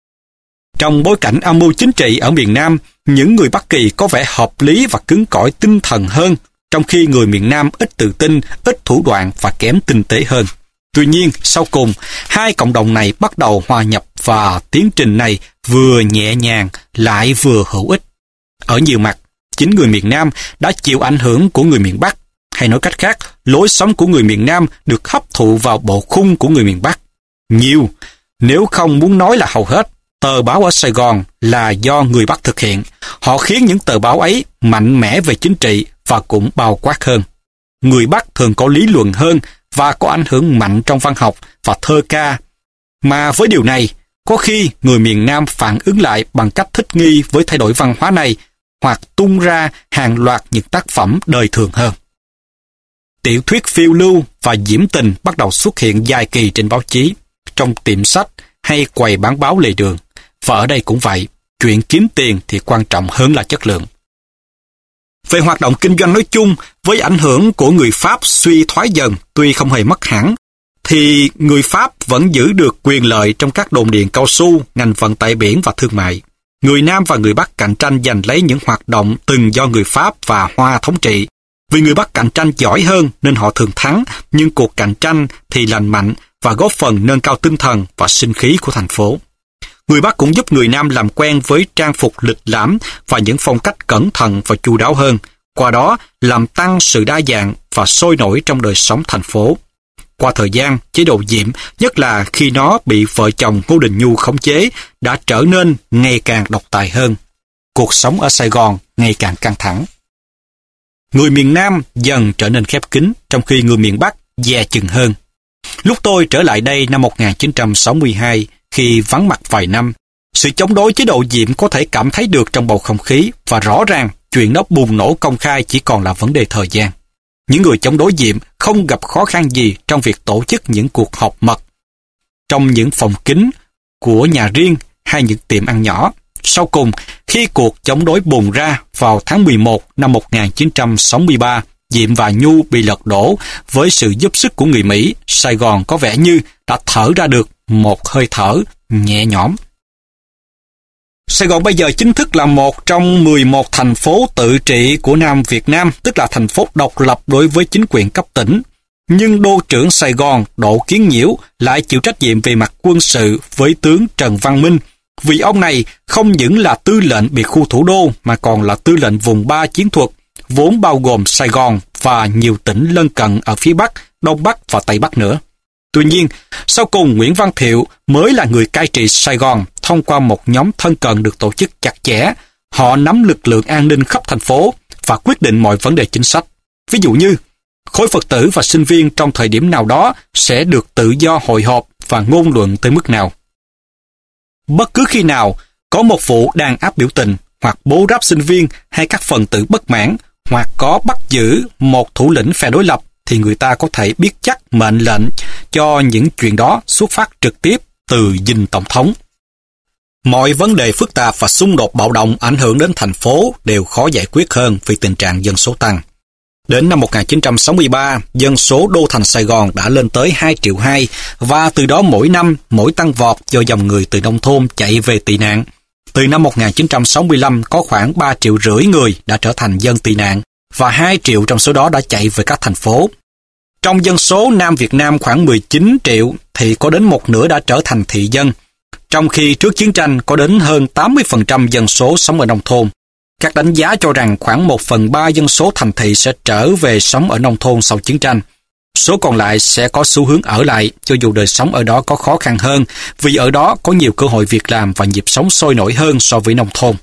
Trong bối cảnh âm mưu chính trị ở miền Nam, những người Bắc Kỳ có vẻ hợp lý và cứng cỏi tinh thần hơn, trong khi người miền Nam ít tự tin, ít thủ đoạn và kém tinh tế hơn. Tuy nhiên, sau cùng, hai cộng đồng này bắt đầu hòa nhập và tiến trình này vừa nhẹ nhàng lại vừa hữu ích. Ở nhiều mặt, chính người miền Nam đã chịu ảnh hưởng của người miền Bắc, hay nói cách khác, lối sống của người miền Nam được hấp thụ vào bộ khung của người miền Bắc. Nhiều, nếu không muốn nói là hầu hết, tờ báo ở Sài Gòn là do người Bắc thực hiện. Họ khiến những tờ báo ấy mạnh mẽ về chính trị và cũng bao quát hơn. Người Bắc thường có lý luận hơn và có ảnh hưởng mạnh trong văn học và thơ ca. Mà với điều này, có khi người miền Nam phản ứng lại bằng cách thích nghi với thay đổi văn hóa này hoặc tung ra hàng loạt những tác phẩm đời thường hơn. Tiểu thuyết phiêu lưu và diễm tình bắt đầu xuất hiện dài kỳ trên báo chí, trong tiệm sách hay quầy bán báo lề đường. Và ở đây cũng vậy, chuyện kiếm tiền thì quan trọng hơn là chất lượng. Về hoạt động kinh doanh nói chung, với ảnh hưởng của người Pháp suy thoái dần, tuy không hề mất hẳn, thì người Pháp vẫn giữ được quyền lợi trong các đồn điền cao su, ngành vận tải biển và thương mại. Người Nam và người Bắc cạnh tranh giành lấy những hoạt động từng do người Pháp và Hoa thống trị. Vì người Bắc cạnh tranh giỏi hơn nên họ thường thắng, nhưng cuộc cạnh tranh thì lành mạnh và góp phần nâng cao tinh thần và sinh khí của thành phố. Người Bắc cũng giúp người Nam làm quen với trang phục lịch lãm và những phong cách cẩn thận và chu đáo hơn, qua đó làm tăng sự đa dạng và sôi nổi trong đời sống thành phố. Qua thời gian, chế độ Diệm, nhất là khi nó bị vợ chồng Ngô Đình Nhu khống chế, đã trở nên ngày càng độc tài hơn. Cuộc sống ở Sài Gòn ngày càng căng thẳng. Người miền Nam dần trở nên khép kín, trong khi người miền Bắc dè chừng hơn. Lúc tôi trở lại đây năm một nghìn chín trăm sáu mươi hai, khi vắng mặt vài năm, sự chống đối chế độ Diệm có thể cảm thấy được trong bầu không khí và rõ ràng chuyện đó bùng nổ công khai chỉ còn là vấn đề thời gian. Những người chống đối Diệm không gặp khó khăn gì trong việc tổ chức những cuộc họp mật trong những phòng kín của nhà riêng hay những tiệm ăn nhỏ. Sau cùng, khi cuộc chống đối bùng ra vào tháng mười một năm một nghìn chín trăm sáu mươi ba, Diệm và Nhu bị lật đổ với sự giúp sức của người Mỹ, Sài Gòn có vẻ như đã thở ra được một hơi thở nhẹ nhõm. Sài Gòn bây giờ chính thức là một trong mười một thành phố tự trị của Nam Việt Nam, tức là thành phố độc lập đối với chính quyền cấp tỉnh. Nhưng đô trưởng Sài Gòn Đỗ Kiến Nhiễu lại chịu trách nhiệm về mặt quân sự với tướng Trần Văn Minh, vì ông này không những là tư lệnh biệt khu thủ đô mà còn là tư lệnh vùng ba chiến thuật, vốn bao gồm Sài Gòn và nhiều tỉnh lân cận ở phía Bắc, Đông Bắc và Tây Bắc nữa. Tuy nhiên, sau cùng Nguyễn Văn Thiệu mới là người cai trị Sài Gòn thông qua một nhóm thân cận được tổ chức chặt chẽ. Họ nắm lực lượng an ninh khắp thành phố và quyết định mọi vấn đề chính sách. Ví dụ như, khối Phật tử và sinh viên trong thời điểm nào đó sẽ được tự do hội họp và ngôn luận tới mức nào. Bất cứ khi nào có một vụ đàn áp biểu tình hoặc bố ráp sinh viên hay các phần tử bất mãn hoặc có bắt giữ một thủ lĩnh phe đối lập thì người ta có thể biết chắc mệnh lệnh cho những chuyện đó xuất phát trực tiếp từ dinh tổng thống. Mọi vấn đề phức tạp và xung đột bạo động ảnh hưởng đến thành phố đều khó giải quyết hơn vì tình trạng dân số tăng. Đến năm một nghìn chín trăm sáu mươi ba, dân số đô thành Sài Gòn đã lên tới hai triệu hai và từ đó mỗi năm mỗi tăng vọt do dòng người từ nông thôn chạy về tị nạn. Từ năm một nghìn chín trăm sáu mươi lăm có khoảng ba triệu rưỡi người đã trở thành dân tị nạn và hai triệu trong số đó đã chạy về các thành phố. Trong dân số Nam Việt Nam khoảng mười chín triệu thì có đến một nửa đã trở thành thị dân, trong khi trước chiến tranh có đến hơn tám mươi phần trăm dân số sống ở nông thôn. Các đánh giá cho rằng khoảng một phần ba dân số thành thị sẽ trở về sống ở nông thôn sau chiến tranh. Số còn lại sẽ có xu hướng ở lại, cho dù đời sống ở đó có khó khăn hơn, vì ở đó có nhiều cơ hội việc làm và nhịp sống sôi nổi hơn so với nông thôn.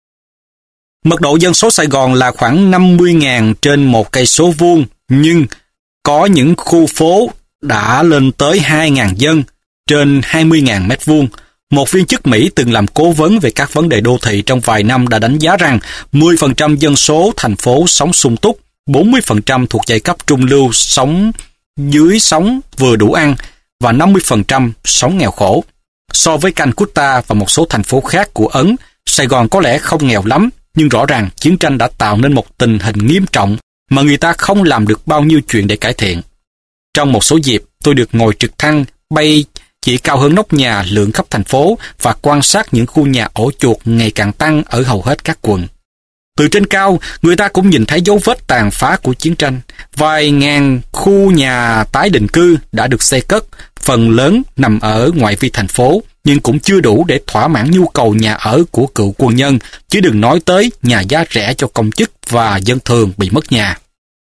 Mật độ dân số Sài Gòn là khoảng năm mươi nghìn trên một cây số vuông, nhưng có những khu phố đã lên tới hai nghìn dân trên hai mươi nghìn mét vuông. Một viên chức Mỹ từng làm cố vấn về các vấn đề đô thị trong vài năm đã đánh giá rằng mười phần trăm dân số thành phố sống sung túc, bốn mươi phần trăm thuộc giai cấp trung lưu sống dưới sống vừa đủ ăn và năm mươi phần trăm sống nghèo khổ. So với Calcutta và một số thành phố khác của Ấn, Sài Gòn có lẽ không nghèo lắm, nhưng rõ ràng chiến tranh đã tạo nên một tình hình nghiêm trọng mà người ta không làm được bao nhiêu chuyện để cải thiện. Trong một số dịp, tôi được ngồi trực thăng bay chỉ cao hơn nóc nhà lượn khắp thành phố và quan sát những khu nhà ổ chuột ngày càng tăng ở hầu hết các quận. Từ trên cao, người ta cũng nhìn thấy dấu vết tàn phá của chiến tranh. Vài ngàn khu nhà tái định cư đã được xây cất, phần lớn nằm ở ngoại vi thành phố, nhưng cũng chưa đủ để thỏa mãn nhu cầu nhà ở của cựu quân nhân, chứ đừng nói tới nhà giá rẻ cho công chức và dân thường bị mất nhà.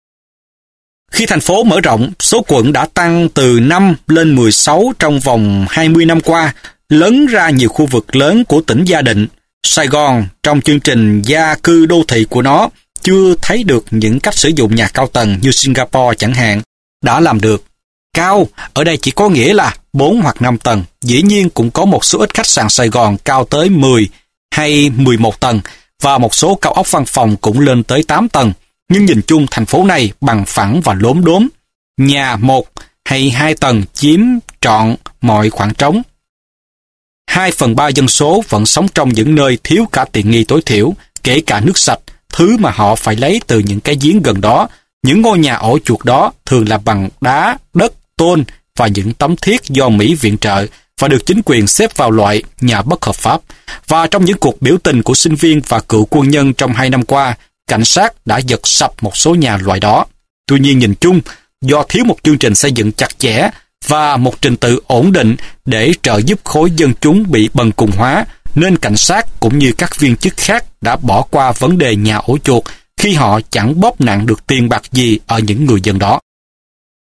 Khi thành phố mở rộng, số quận đã tăng từ năm lên mười sáu trong vòng hai mươi năm qua, lấn ra nhiều khu vực lớn của tỉnh Gia Định. Sài Gòn, trong chương trình gia cư đô thị của nó, chưa thấy được những cách sử dụng nhà cao tầng như Singapore chẳng hạn, đã làm được. Cao, ở đây chỉ có nghĩa là bốn hoặc năm tầng. Dĩ nhiên cũng có một số ít khách sạn Sài Gòn cao tới mười hay mười một tầng, và một số cao ốc văn phòng cũng lên tới tám tầng. Nhưng nhìn chung thành phố này bằng phẳng và lốm đốm. Nhà một hay hai tầng chiếm trọn mọi khoảng trống. Hai phần ba dân số vẫn sống trong những nơi thiếu cả tiện nghi tối thiểu, kể cả nước sạch, thứ mà họ phải lấy từ những cái giếng gần đó. Những ngôi nhà ổ chuột đó thường là bằng đá, đất, tôn và những tấm thiết do Mỹ viện trợ và được chính quyền xếp vào loại nhà bất hợp pháp. Và trong những cuộc biểu tình của sinh viên và cựu quân nhân trong hai năm qua, cảnh sát đã giật sập một số nhà loại đó. Tuy nhiên nhìn chung, do thiếu một chương trình xây dựng chặt chẽ và một trình tự ổn định để trợ giúp khối dân chúng bị bần cùng hóa, nên cảnh sát cũng như các viên chức khác đã bỏ qua vấn đề nhà ổ chuột khi họ chẳng bóp nặn được tiền bạc gì ở những người dân đó.